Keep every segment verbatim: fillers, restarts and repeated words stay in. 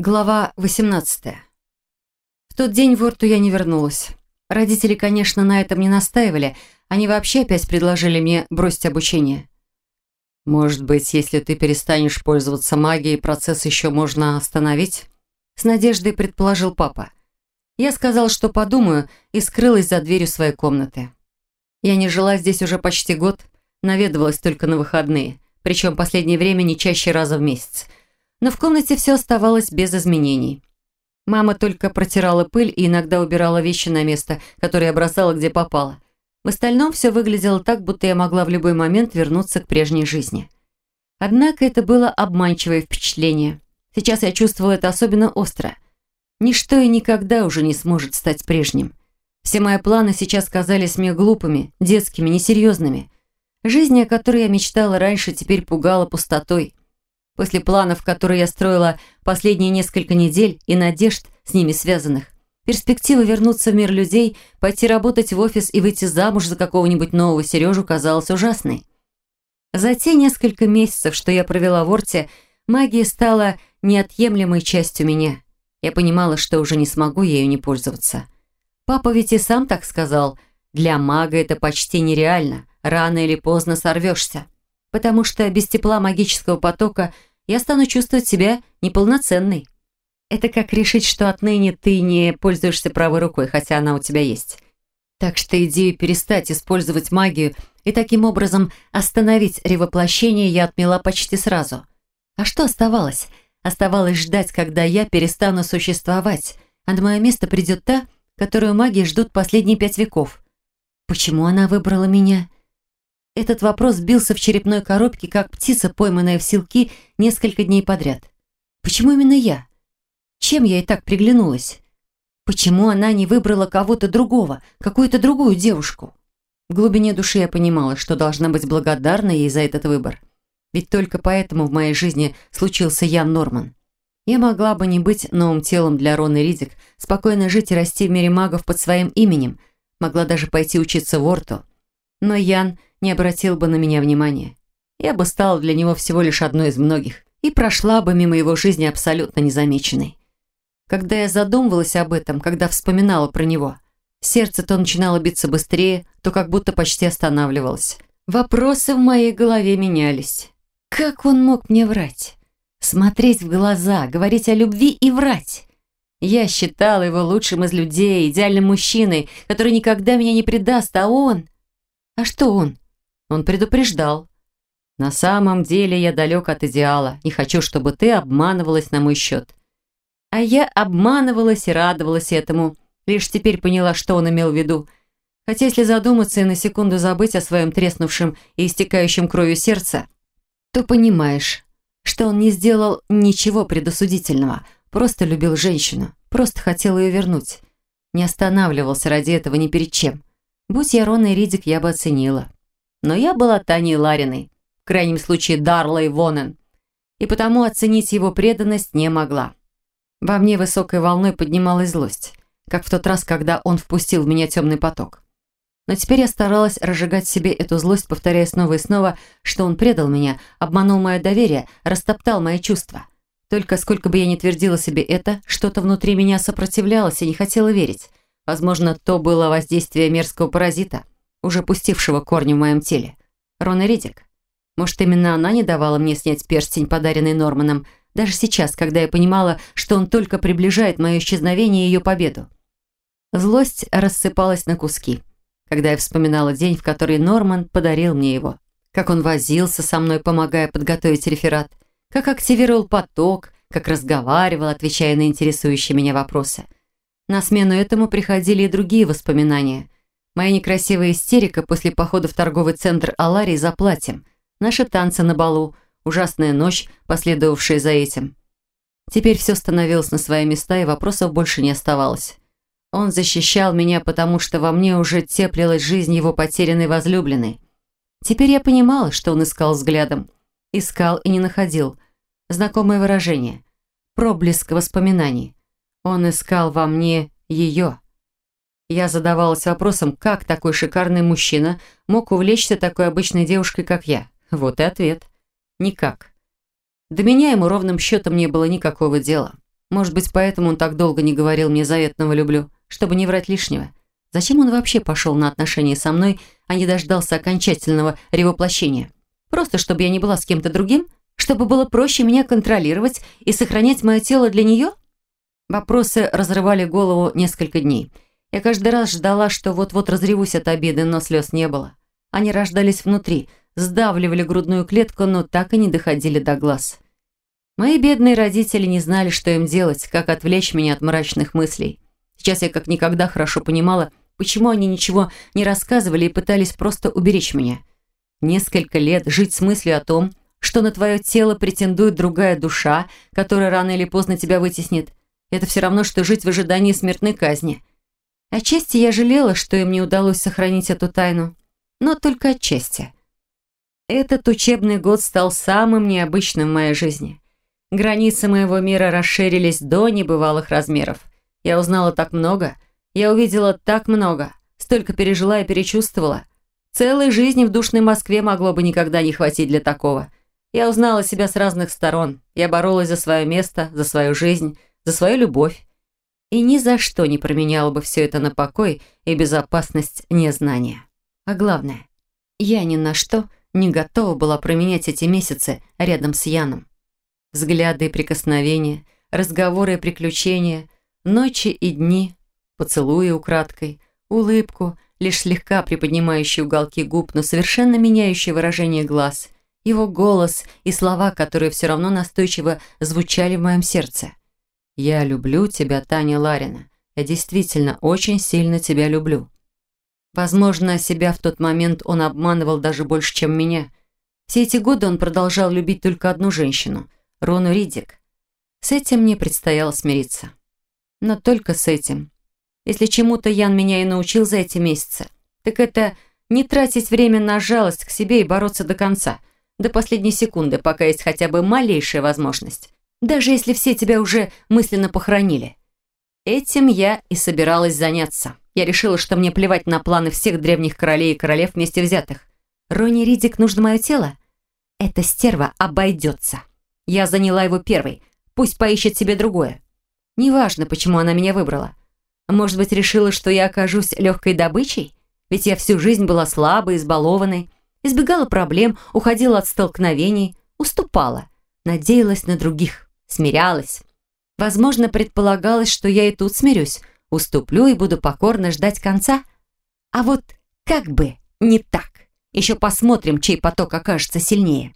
Глава восемнадцатая. В тот день в Орту я не вернулась. Родители, конечно, на этом не настаивали. Они вообще опять предложили мне бросить обучение. «Может быть, если ты перестанешь пользоваться магией, процесс еще можно остановить?» С надеждой предположил папа. Я сказала, что подумаю, и скрылась за дверью своей комнаты. Я не жила здесь уже почти год, наведывалась только на выходные, причем последнее время не чаще раза в месяц. Но в комнате все оставалось без изменений. Мама только протирала пыль и иногда убирала вещи на место, которое я бросала где попало. В остальном все выглядело так, будто я могла в любой момент вернуться к прежней жизни. Однако это было обманчивое впечатление. Сейчас я чувствовала это особенно остро. Ничто и никогда уже не сможет стать прежним. Все мои планы сейчас казались мне глупыми, детскими, несерьезными. Жизнь, о которой я мечтала раньше, теперь пугала пустотой. После планов, которые я строила последние несколько недель и надежд, с ними связанных, перспектива вернуться в мир людей, пойти работать в офис и выйти замуж за какого-нибудь нового Сережу казалась ужасной. За те несколько месяцев, что я провела в Орте, магия стала неотъемлемой частью меня. Я понимала, что уже не смогу ею не пользоваться. Папа ведь и сам так сказал: для мага это почти нереально, рано или поздно сорвешься. Потому что без тепла магического потока я стану чувствовать себя неполноценной. Это как решить, что отныне ты не пользуешься правой рукой, хотя она у тебя есть. Так что идею перестать использовать магию и таким образом остановить ревоплощение я отмела почти сразу. А что оставалось? Оставалось ждать, когда я перестану существовать, а на мое место придет та, которую маги ждут последние пять веков. Почему она выбрала меня? Этот вопрос бился в черепной коробке, как птица, пойманная в селки несколько дней подряд. Почему именно я? Чем я и так приглянулась? Почему она не выбрала кого-то другого, какую-то другую девушку? В глубине души я понимала, что должна быть благодарна ей за этот выбор. Ведь только поэтому в моей жизни случился Ян Норман. Я могла бы не быть новым телом для Роны Ридик, спокойно жить и расти в мире магов под своим именем, могла даже пойти учиться в Орту. Но Ян не обратил бы на меня внимания. Я бы стала для него всего лишь одной из многих и прошла бы мимо его жизни абсолютно незамеченной. Когда я задумывалась об этом, когда вспоминала про него, сердце то начинало биться быстрее, то как будто почти останавливалось. Вопросы в моей голове менялись. Как он мог мне врать? Смотреть в глаза, говорить о любви и врать? Я считала его лучшим из людей, идеальным мужчиной, который никогда меня не предаст, а он... А что он? Он предупреждал. На самом деле я далек от идеала. Не хочу, чтобы ты обманывалась на мой счет. А я обманывалась и радовалась этому. Лишь теперь поняла, что он имел в виду. Хотя если задуматься и на секунду забыть о своем треснувшем и истекающем кровью сердце, то понимаешь, что он не сделал ничего предосудительного. Просто любил женщину. Просто хотел ее вернуть. Не останавливался ради этого ни перед чем. Будь я Роной Ридик, я бы оценила. Но я была Таней Лариной, в крайнем случае Дарлой Вонен, и потому оценить его преданность не могла. Во мне высокой волной поднималась злость, как в тот раз, когда он впустил в меня темный поток. Но теперь я старалась разжигать в себе эту злость, повторяя снова и снова, что он предал меня, обманул мое доверие, растоптал мои чувства. Только сколько бы я ни твердила себе это, что-то внутри меня сопротивлялось и не хотело верить. Возможно, то было воздействие мерзкого паразита, уже пустившего корни в моем теле. Рона Ридик. Может, именно она не давала мне снять перстень, подаренный Норманом, даже сейчас, когда я понимала, что он только приближает мое исчезновение и ее победу. Злость рассыпалась на куски, когда я вспоминала день, в который Норман подарил мне его. Как он возился со мной, помогая подготовить реферат, как активировал поток, как разговаривал, отвечая на интересующие меня вопросы. На смену этому приходили и другие воспоминания. Моя некрасивая истерика после похода в торговый центр Аларии за платьем, наши танцы на балу, ужасная ночь, последовавшая за этим. Теперь все становилось на свои места, и вопросов больше не оставалось. Он защищал меня, потому что во мне уже теплилась жизнь его потерянной возлюбленной. Теперь я понимала, что он искал взглядом. Искал и не находил. Знакомое выражение. Проблеск воспоминаний. Он искал во мне ее. Я задавалась вопросом, как такой шикарный мужчина мог увлечься такой обычной девушкой, как я. Вот и ответ. Никак. До меня ему ровным счетом не было никакого дела. Может быть, поэтому он так долго не говорил мне заветного «люблю», чтобы не врать лишнего. Зачем он вообще пошел на отношения со мной, а не дождался окончательного ревоплощения? Просто чтобы я не была с кем-то другим? Чтобы было проще меня контролировать и сохранять мое тело для нее? Вопросы разрывали голову несколько дней. Я каждый раз ждала, что вот-вот разревусь от обиды, но слез не было. Они рождались внутри, сдавливали грудную клетку, но так и не доходили до глаз. Мои бедные родители не знали, что им делать, как отвлечь меня от мрачных мыслей. Сейчас я как никогда хорошо понимала, почему они ничего не рассказывали и пытались просто уберечь меня. Несколько лет жить с мыслью о том, что на твое тело претендует другая душа, которая рано или поздно тебя вытеснит, это все равно, что жить в ожидании смертной казни. Отчасти я жалела, что им не удалось сохранить эту тайну, но только отчасти. Этот учебный год стал самым необычным в моей жизни. Границы моего мира расширились до небывалых размеров. Я узнала так много, я увидела так много, столько пережила и перечувствовала. Целой жизни в душной Москве могло бы никогда не хватить для такого. Я узнала себя с разных сторон. Я боролась за свое место, за свою жизнь, за свою любовь. И ни за что не променяла бы все это на покой и безопасность незнания. А главное, я ни на что не готова была променять эти месяцы рядом с Яном. Взгляды и прикосновения, разговоры и приключения, ночи и дни, поцелуи украдкой, улыбку, лишь слегка приподнимающие уголки губ, но совершенно меняющие выражение глаз, его голос и слова, которые все равно настойчиво звучали в моем сердце. «Я люблю тебя, Таня Ларина. Я действительно очень сильно тебя люблю». Возможно, себя в тот момент он обманывал даже больше, чем меня. Все эти годы он продолжал любить только одну женщину – Рону Ридик. С этим мне предстояло смириться. Но только с этим. Если чему-то Ян меня и научил за эти месяцы, так это не тратить время на жалость к себе и бороться до конца, до последней секунды, пока есть хотя бы малейшая возможность. Даже если все тебя уже мысленно похоронили. Этим я и собиралась заняться. Я решила, что мне плевать на планы всех древних королей и королев вместе взятых. Роне Ридик нужно мое тело? Эта стерва обойдется. Я заняла его первой. Пусть поищет себе другое. Неважно, почему она меня выбрала. Может быть, решила, что я окажусь легкой добычей? Ведь я всю жизнь была слабой, избалованной, избегала проблем, уходила от столкновений, уступала, надеялась на других, смирялась. Возможно, предполагалось, что я и тут смирюсь, уступлю и буду покорно ждать конца. А вот как бы не так. Еще посмотрим, чей поток окажется сильнее.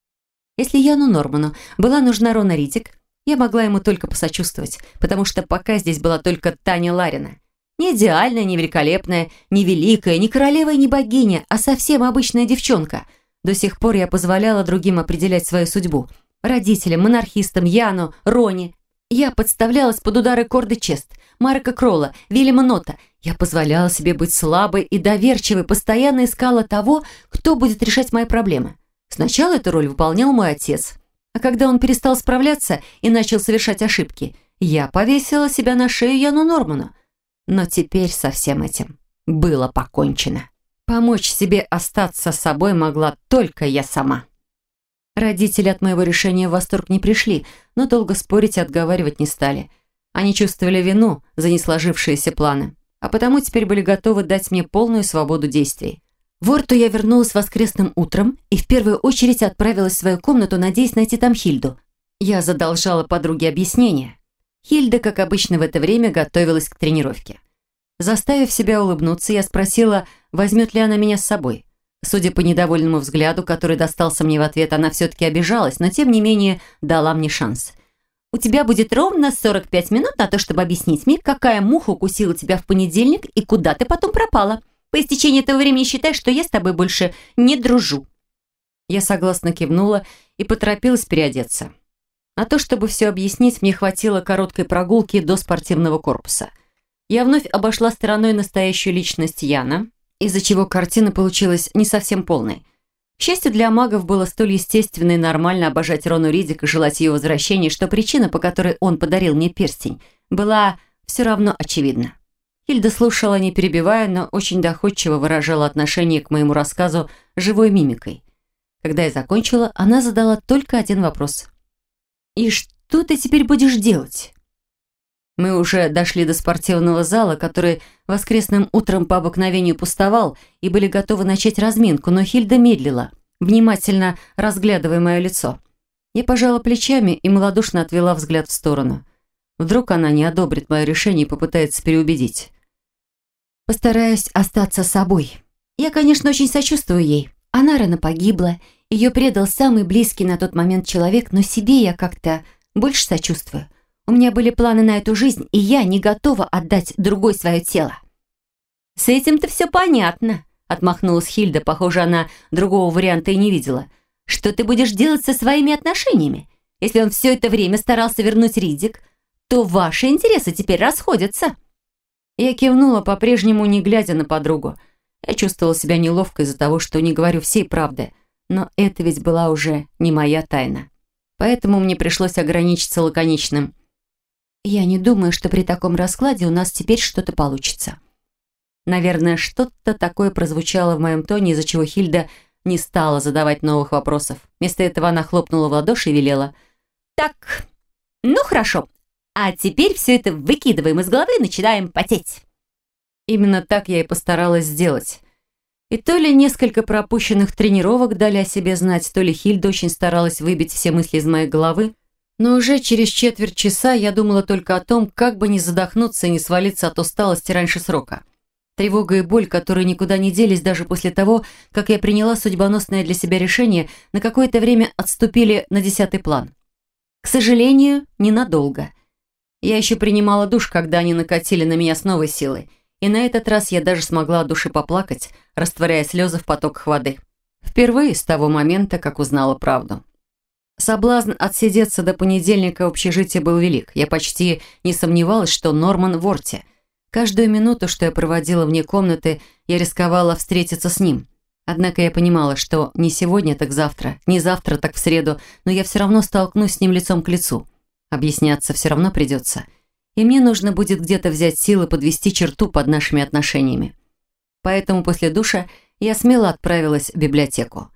Если Яну Норману была нужна Рона Ридик, я могла ему только посочувствовать, потому что пока здесь была только Таня Ларина. Не идеальная, не великолепная, не великая, не королева и не богиня, а совсем обычная девчонка. До сих пор я позволяла другим определять свою судьбу. Родителям, монархистам, Яну, Роне. Я подставлялась под удары Корды Чест, Марка Кролла, Вильяма Нота. Я позволяла себе быть слабой и доверчивой, постоянно искала того, кто будет решать мои проблемы. Сначала эту роль выполнял мой отец, а когда он перестал справляться и начал совершать ошибки, я повесила себя на шею Яну Норману. Но теперь со всем этим было покончено. Помочь себе остаться собой могла только я сама. Родители от моего решения в восторг не пришли, но долго спорить и отговаривать не стали. Они чувствовали вину за несложившиеся планы, а потому теперь были готовы дать мне полную свободу действий. В Орту я вернулась воскресным утром и в первую очередь отправилась в свою комнату, надеясь найти там Хильду. Я задолжала подруге объяснения. Хильда, как обычно в это время, готовилась к тренировке. Заставив себя улыбнуться, я спросила, возьмет ли она меня с собой. Судя по недовольному взгляду, который достался мне в ответ, она все-таки обижалась, но тем не менее дала мне шанс. «У тебя будет ровно сорок пять минут на то, чтобы объяснить мне, какая муха укусила тебя в понедельник и куда ты потом пропала. По истечении этого времени считай, что я с тобой больше не дружу». Я согласно кивнула и поторопилась переодеться. На то, чтобы все объяснить, мне хватило короткой прогулки до спортивного корпуса. Я вновь обошла стороной настоящую личность Яна, из-за чего картина получилась не совсем полной. К счастью для магов, было столь естественно и нормально обожать Рону Ридик и желать ее возвращения, что причина, по которой он подарил мне перстень, была все равно очевидна. Хильда слушала, не перебивая, но очень доходчиво выражала отношение к моему рассказу живой мимикой. Когда я закончила, она задала только один вопрос. «И что ты теперь будешь делать?» Мы уже дошли до спортивного зала, который воскресным утром по обыкновению пустовал, и были готовы начать разминку, но Хильда медлила, внимательно разглядывая мое лицо. Я пожала плечами и малодушно отвела взгляд в сторону. Вдруг она не одобрит мое решение и попытается переубедить. Постараюсь остаться собой. Я, конечно, очень сочувствую ей. Она рано погибла, ее предал самый близкий на тот момент человек, но себе я как-то больше сочувствую. У меня были планы на эту жизнь, и я не готова отдать другой свое тело. «С этим-то все понятно», — отмахнулась Хильда. Похоже, она другого варианта и не видела. «Что ты будешь делать со своими отношениями? Если он все это время старался вернуть Риддик, то ваши интересы теперь расходятся». Я кивнула, по-прежнему не глядя на подругу. Я чувствовала себя неловко из-за того, что не говорю всей правды, но это ведь была уже не моя тайна. Поэтому мне пришлось ограничиться лаконичным. «Я не думаю, что при таком раскладе у нас теперь что-то получится». Наверное, что-то такое прозвучало в моем тоне, из-за чего Хильда не стала задавать новых вопросов. Вместо этого она хлопнула в ладоши и велела: «Так, ну хорошо, а теперь все это выкидываем из головы и начинаем потеть». Именно так я и постаралась сделать. И то ли несколько пропущенных тренировок дали о себе знать, то ли Хильда очень старалась выбить все мысли из моей головы, но уже через четверть часа я думала только о том, как бы не задохнуться и не свалиться от усталости раньше срока. Тревога и боль, которые никуда не делись даже после того, как я приняла судьбоносное для себя решение, на какое-то время отступили на десятый план. К сожалению, ненадолго. Я еще принимала душ, когда они накатили на меня с новой силой, и на этот раз я даже смогла от души поплакать, растворяя слезы в потоках воды. Впервые с того момента, как узнала правду. Соблазн отсидеться до понедельника в общежитии был велик. Я почти не сомневалась, что Норман в Орте. Каждую минуту, что я проводила вне комнаты, я рисковала встретиться с ним. Однако я понимала, что не сегодня, так завтра, не завтра, так в среду, но я все равно столкнусь с ним лицом к лицу. Объясняться все равно придется. И мне нужно будет где-то взять силы подвести черту под нашими отношениями. Поэтому после душа я смело отправилась в библиотеку.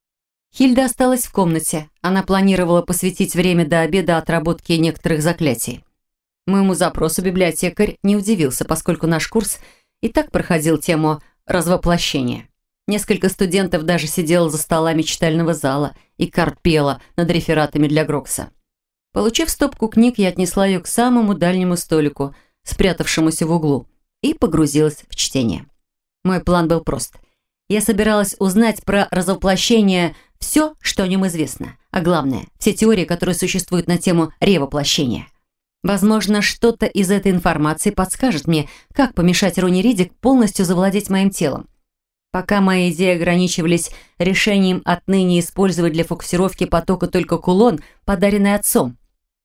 Хильда осталась в комнате. Она планировала посвятить время до обеда отработке некоторых заклятий. Моему запросу библиотекарь не удивился, поскольку наш курс и так проходил тему развоплощения. Несколько студентов даже сидело за столами читального зала и корпело над рефератами для Грокса. Получив стопку книг, я отнесла ее к самому дальнему столику, спрятавшемуся в углу, и погрузилась в чтение. Мой план был прост. Я собиралась узнать про развоплощение все, что о нем известно, а главное, все теории, которые существуют на тему ревоплощения. Возможно, что-то из этой информации подскажет мне, как помешать Рони Риддик полностью завладеть моим телом. Пока мои идеи ограничивались решением отныне использовать для фокусировки потока только кулон, подаренный отцом.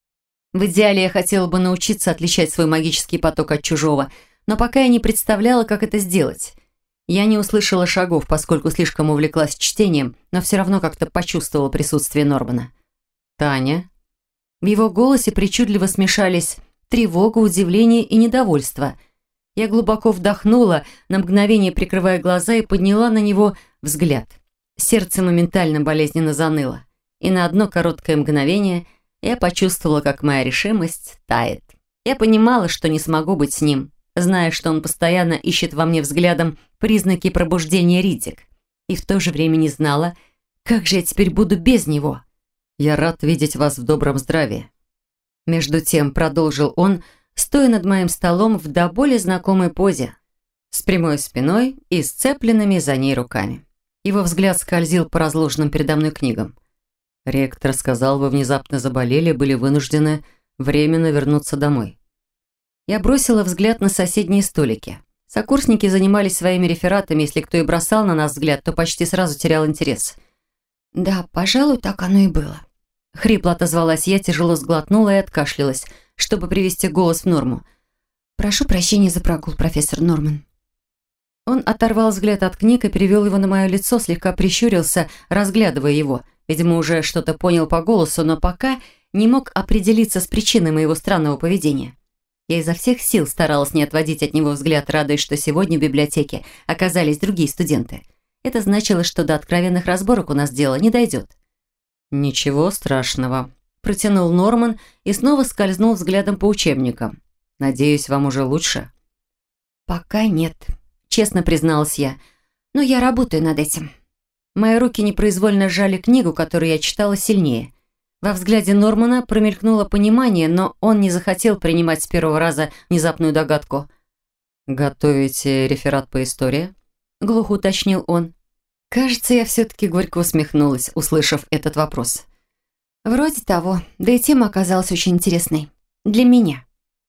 В идеале я хотела бы научиться отличать свой магический поток от чужого, но пока я не представляла, как это сделать. Я не услышала шагов, поскольку слишком увлеклась чтением, но все равно как-то почувствовала присутствие Нормана. «Таня?» В его голосе причудливо смешались тревога, удивление и недовольство. Я глубоко вдохнула, на мгновение прикрывая глаза, и подняла на него взгляд. Сердце моментально болезненно заныло. И на одно короткое мгновение я почувствовала, как моя решимость тает. Я понимала, что не смогу быть с ним, зная, что он постоянно ищет во мне взглядом признаки пробуждения Риддик. И в то же время не знала, как же я теперь буду без него. «Я рад видеть вас в добром здравии». Между тем продолжил он, стоя над моим столом в до боли знакомой позе, с прямой спиной и сцепленными за ней руками. Его взгляд скользил по разложенным передо мной книгам. «Ректор сказал, вы внезапно заболели, были вынуждены временно вернуться домой». Я бросила взгляд на соседние столики. Сокурсники занимались своими рефератами, если кто и бросал на нас взгляд, то почти сразу терял интерес. «Да, пожалуй, так оно и было». Хрипло отозвалась я, тяжело сглотнула и откашлялась, чтобы привести голос в норму. «Прошу прощения за прогул, профессор Норман». Он оторвал взгляд от книг и перевел его на мое лицо, слегка прищурился, разглядывая его. Видимо, уже что-то понял по голосу, но пока не мог определиться с причиной моего странного поведения. Я изо всех сил старалась не отводить от него взгляд, радуясь, что сегодня в библиотеке оказались другие студенты. Это значило, что до откровенных разборок у нас дело не дойдет. «Ничего страшного», – протянул Норман и снова скользнул взглядом по учебникам. Надеюсь, вам уже лучше?» «Пока нет», — честно призналась я. «Но я работаю над этим». Мои руки непроизвольно сжали книгу, которую я читала, сильнее. Во взгляде Нормана промелькнуло понимание, но он не захотел принимать с первого раза внезапную догадку. «Готовите реферат по истории?» — глухо уточнил он. Кажется, я все-таки горько усмехнулась, услышав этот вопрос. «Вроде того, да и тема оказалась очень интересной. Для меня».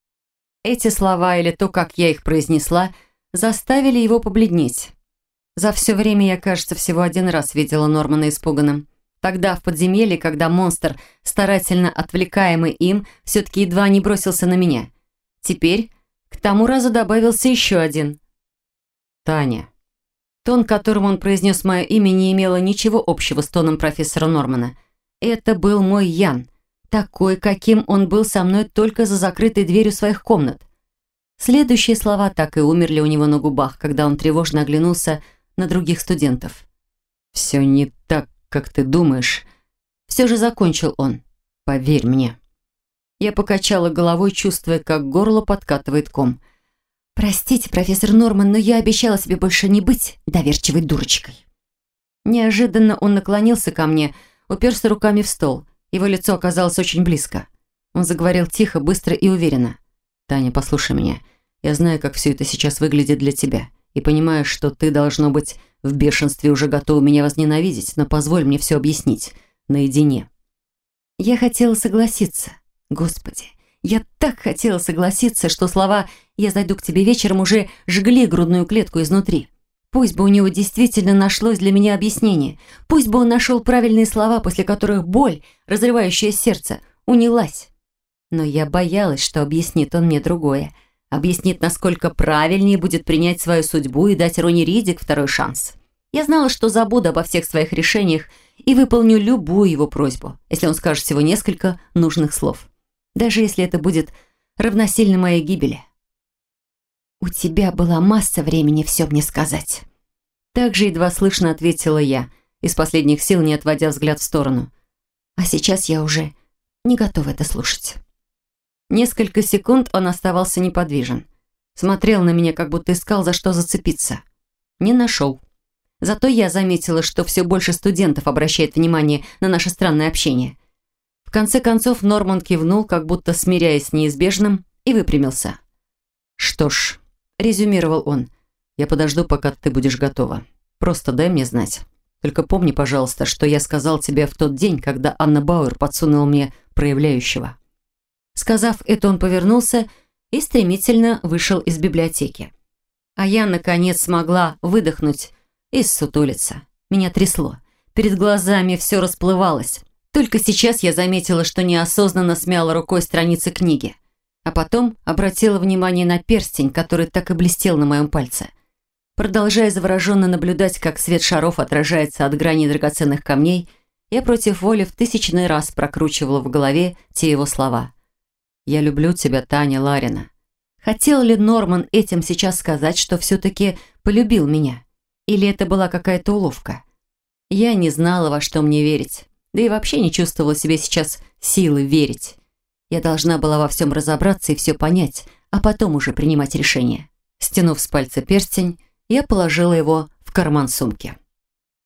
Эти слова или то, как я их произнесла, заставили его побледнеть. За все время я, кажется, всего один раз видела Нормана испуганным. Тогда, в подземелье, когда монстр, старательно отвлекаемый им, все-таки едва не бросился на меня. Теперь к тому разу добавился еще один. «Таня». Тон, которым он произнес мое имя, не имело ничего общего с тоном профессора Нормана. Это был мой Ян, такой, каким он был со мной только за закрытой дверью своих комнат. Следующие слова так и умерли у него на губах, когда он тревожно оглянулся на других студентов. «Все не так, как ты думаешь». Все же закончил он. «Поверь мне». Я покачала головой, чувствуя, как горло подкатывает ком. «Простите, профессор Норман, но я обещала себе больше не быть доверчивой дурочкой». Неожиданно он наклонился ко мне, уперся руками в стол. Его лицо оказалось очень близко. Он заговорил тихо, быстро и уверенно. «Таня, послушай меня. Я знаю, как все это сейчас выглядит для тебя. И понимаю, что ты, должно быть, в бешенстве уже готова меня возненавидеть, но позволь мне все объяснить. Наедине». Я хотела согласиться. Господи, я так хотела согласиться, что слова «я зайду к тебе вечером» уже жгли грудную клетку изнутри. Пусть бы у него действительно нашлось для меня объяснение. Пусть бы он нашел правильные слова, после которых боль, разрывающая сердце, унялась. Но я боялась, что объяснит он мне другое. Объяснит, насколько правильнее будет принять свою судьбу и дать Рони Ридик второй шанс. Я знала, что забуду обо всех своих решениях и выполню любую его просьбу, если он скажет всего несколько нужных слов. Даже если это будет равносильно моей гибели. «У тебя была масса времени все мне сказать». Так же едва слышно ответила я, из последних сил не отводя взгляд в сторону. «А сейчас я уже не готова это слушать». Несколько секунд он оставался неподвижен. Смотрел на меня, как будто искал, за что зацепиться. Не нашел. Зато я заметила, что все больше студентов обращает внимание на наше странное общение. В конце концов Норман кивнул, как будто смиряясь с неизбежным, и выпрямился. «Что ж», — резюмировал он, — «я подожду, пока ты будешь готова. Просто дай мне знать. Только помни, пожалуйста, что я сказал тебе в тот день, когда Анна Бауэр подсунула мне проявляющего». Сказав это, он повернулся и стремительно вышел из библиотеки. А я, наконец, смогла выдохнуть и ссутулиться. Меня трясло. Перед глазами все расплывалось. Только сейчас я заметила, что неосознанно смяла рукой страницы книги. А потом обратила внимание на перстень, который так и блестел на моем пальце. Продолжая завороженно наблюдать, как свет шаров отражается от граней драгоценных камней, я против воли в тысячный раз прокручивала в голове те его слова. «Я люблю тебя, Таня Ларина». Хотел ли Норман этим сейчас сказать, что все-таки полюбил меня? Или это была какая-то уловка? Я не знала, во что мне верить. Да и вообще не чувствовала себе сейчас силы верить. Я должна была во всем разобраться и все понять, а потом уже принимать решение. Стянув с пальца перстень, я положила его в карман сумки.